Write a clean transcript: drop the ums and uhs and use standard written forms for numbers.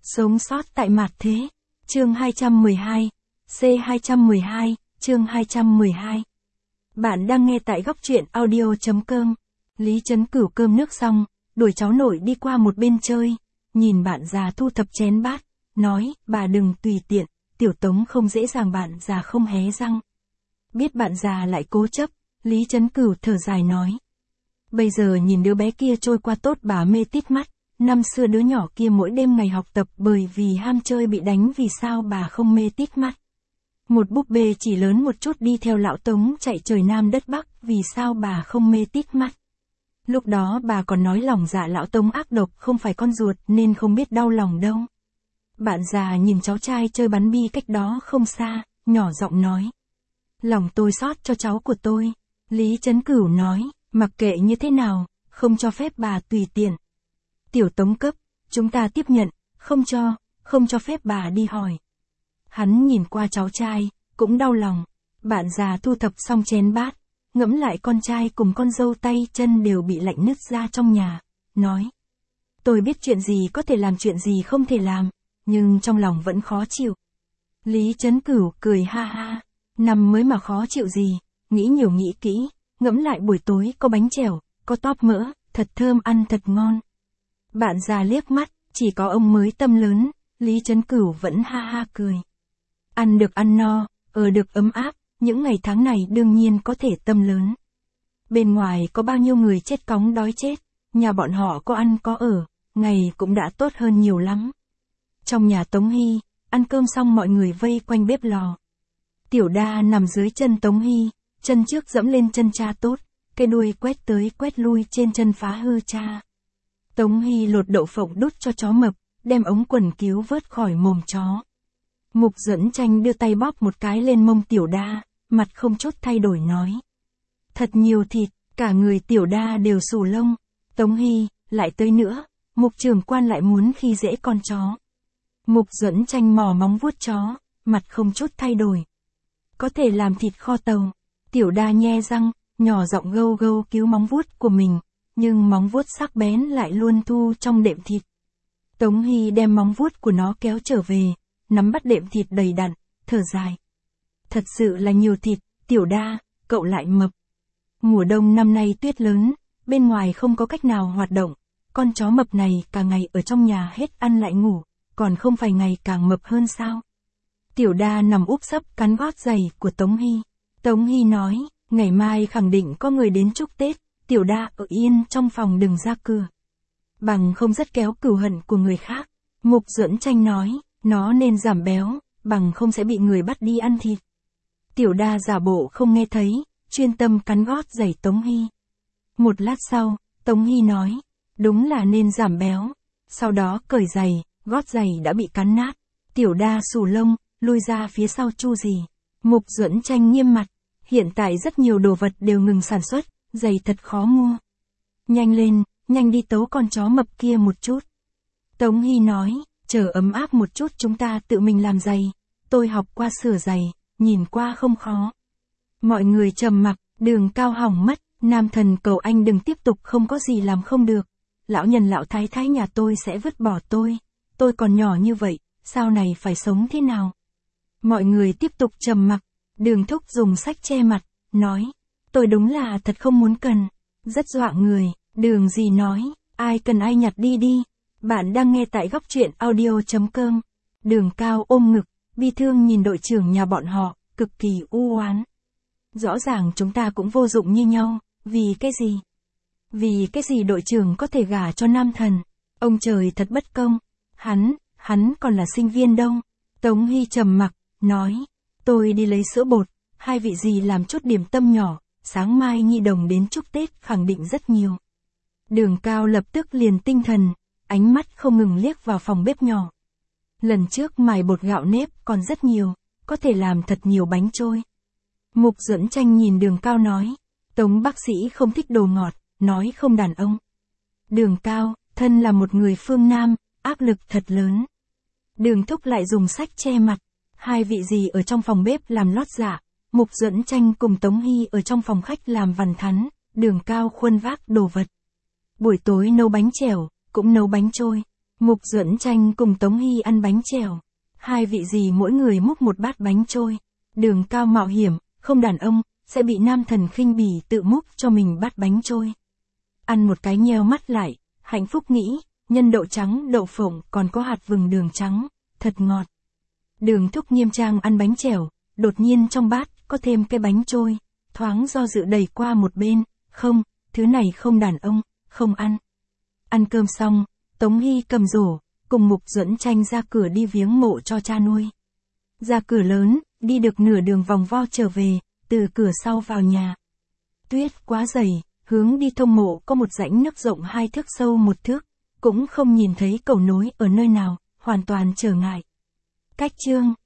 Sống sót tại mạt thế. Chương 212. C212, chương 212. Bạn đang nghe tại góc truyện audio.com. Lý Trấn Cửu cơm nước xong, đuổi cháu nội đi qua một bên chơi, nhìn bạn già thu thập chén bát, nói, bà đừng tùy tiện, Tiểu Tống không dễ dàng, bạn già không hé răng. Biết bạn già lại cố chấp, Lý Trấn Cửu thở dài nói. Bây giờ nhìn đứa bé kia trôi qua tốt, bà mê tít mắt. Năm xưa đứa nhỏ kia mỗi đêm ngày học tập bởi vì ham chơi bị đánh, vì sao bà không mê tít mắt. Một búp bê chỉ lớn một chút đi theo lão Tống chạy trời Nam đất Bắc, vì sao bà không mê tít mắt. Lúc đó bà còn nói lòng dạ lão Tống ác độc, không phải con ruột nên không biết đau lòng đâu. Bạn già nhìn cháu trai chơi bắn bi cách đó không xa, nhỏ giọng nói. Lòng tôi xót cho cháu của tôi. Lý Trấn Cửu nói, mặc kệ như thế nào, không cho phép bà tùy tiện. Tiểu Tống cấp, chúng ta tiếp nhận, không cho phép bà đi hỏi. Hắn nhìn qua cháu trai, cũng đau lòng. Bạn già thu thập xong chén bát, ngẫm lại con trai cùng con dâu tay chân đều bị lạnh nứt ra trong nhà, nói. Tôi biết chuyện gì có thể làm, chuyện gì không thể làm, nhưng trong lòng vẫn khó chịu. Lý Trấn Cửu cười ha ha, năm mới mà khó chịu gì, nghĩ nhiều nghĩ kỹ, ngẫm lại buổi tối có bánh chèo, có tóp mỡ, thật thơm, ăn thật ngon. Bạn già liếc mắt, chỉ có ông mới tâm lớn, Lý Trấn Cửu vẫn ha ha cười. Ăn được ăn no, ở được ấm áp, những ngày tháng này đương nhiên có thể tâm lớn. Bên ngoài có bao nhiêu người chết cóng đói chết, nhà bọn họ có ăn có ở, ngày cũng đã tốt hơn nhiều lắm. Trong nhà Tống Hy, ăn cơm xong mọi người vây quanh bếp lò. Tiểu Đa nằm dưới chân Tống Hy, chân trước dẫm lên chân cha tốt, cái đuôi quét tới quét lui trên chân phá hư cha. Tống Hy lột đậu phộng đút cho chó mập, đem ống quần cứu vớt khỏi mồm chó. Mục Duẫn Tranh đưa tay bóp một cái lên mông Tiểu Đa, mặt không chút thay đổi nói. Thật nhiều thịt, cả người Tiểu Đa đều xù lông. Tống Hy, lại tới nữa, Mục trưởng quan lại muốn khi dễ con chó. Mục Duẫn Tranh mò móng vuốt chó, mặt không chút thay đổi. Có thể làm thịt kho tàu. Tiểu Đa nhe răng, nhỏ giọng gâu gâu cứu móng vuốt của mình. Nhưng móng vuốt sắc bén lại luôn thu trong đệm thịt. Tống Hy đem móng vuốt của nó kéo trở về, nắm bắt đệm thịt đầy đặn, thở dài. Thật sự là nhiều thịt, Tiểu Đa, cậu lại mập. Mùa đông năm nay tuyết lớn, bên ngoài không có cách nào hoạt động, con chó mập này cả ngày ở trong nhà hết ăn lại ngủ, còn không phải ngày càng mập hơn sao. Tiểu Đa nằm úp sấp cắn gót giày của Tống Hy. Tống Hy nói, ngày mai khẳng định có người đến chúc Tết. Tiểu Đa ở yên trong phòng đừng ra cửa. Bằng không rất kéo cừu hận của người khác. Mục Duẫn Tranh nói, nó nên giảm béo, bằng không sẽ bị người bắt đi ăn thịt. Tiểu Đa giả bộ không nghe thấy, chuyên tâm cắn gót giày Tống Hy. Một lát sau, Tống Hy nói, đúng là nên giảm béo. Sau đó cởi giày, gót giày đã bị cắn nát. Tiểu Đa xù lông, lui ra phía sau chu gì. Mục Duẫn Tranh nghiêm mặt, hiện tại rất nhiều đồ vật đều ngừng sản xuất. Giày thật khó mua. Nhanh lên, nhanh đi tấu con chó mập kia một chút. Tống Hy nói, chờ ấm áp một chút chúng ta tự mình làm giày. Tôi học qua sửa giày, nhìn qua không khó. Mọi người trầm mặc, Đường Cao hỏng mất, Nam Thần cầu anh đừng tiếp tục, không có gì làm không được. Lão nhân lão thái thái nhà tôi sẽ vứt bỏ tôi còn nhỏ như vậy, sau này phải sống thế nào? Mọi người tiếp tục trầm mặc, Đường Thúc dùng sách che mặt, nói. Tôi đúng là thật không muốn cần. Rất dọa người. Đường Dì nói, ai cần ai nhặt đi đi. Bạn đang nghe tại góc truyện audio.com. Đường Cao ôm ngực, bi thương nhìn đội trưởng nhà bọn họ, cực kỳ u oán. Rõ ràng chúng ta cũng vô dụng như nhau, vì cái gì? Vì cái gì đội trưởng có thể gả cho Nam Thần? Ông trời thật bất công. Hắn còn là sinh viên đâu. Tống Hy trầm mặc, nói, tôi đi lấy sữa bột, hai vị dì làm chút điểm tâm nhỏ. Sáng mai Nhi Đồng đến chúc Tết khẳng định rất nhiều. Đường Cao lập tức liền tinh thần, ánh mắt không ngừng liếc vào phòng bếp nhỏ. Lần trước mài bột gạo nếp còn rất nhiều, có thể làm thật nhiều bánh trôi. Mục Duẫn Tranh nhìn Đường Cao nói, Tống bác sĩ không thích đồ ngọt, nói không đàn ông. Đường Cao, thân là một người phương Nam, áp lực thật lớn. Đường Thúc lại dùng sách che mặt, hai vị dì ở trong phòng bếp làm lót dạ. Mục Duẫn Tranh cùng Tống Hy ở trong phòng khách làm vằn thắn, Đường Cao khuân vác đồ vật. Buổi tối nấu bánh chèo, cũng nấu bánh trôi. Mục Duẫn Tranh cùng Tống Hy ăn bánh chèo. Hai vị dì mỗi người múc một bát bánh trôi. Đường Cao mạo hiểm, không đàn ông, sẽ bị nam thần khinh bỉ tự múc cho mình bát bánh trôi. Ăn một cái nheo mắt lại, hạnh phúc nghĩ, nhân đậu trắng, đậu phộng còn có hạt vừng đường trắng, thật ngọt. Đường Thúc nghiêm trang ăn bánh chèo, đột nhiên trong bát có thêm cái bánh trôi, thoáng do dự đẩy qua một bên, không, thứ này không đàn ông, không ăn. Ăn cơm xong, Tống Hy cầm rổ, cùng Mục Duẫn Tranh ra cửa đi viếng mộ cho cha nuôi. Ra cửa lớn, đi được nửa đường vòng vo trở về, từ cửa sau vào nhà. Tuyết quá dày, hướng đi thông mộ có một rãnh nước rộng 2 thước sâu 1 thước, cũng không nhìn thấy cầu nối ở nơi nào, hoàn toàn trở ngại. Cách chương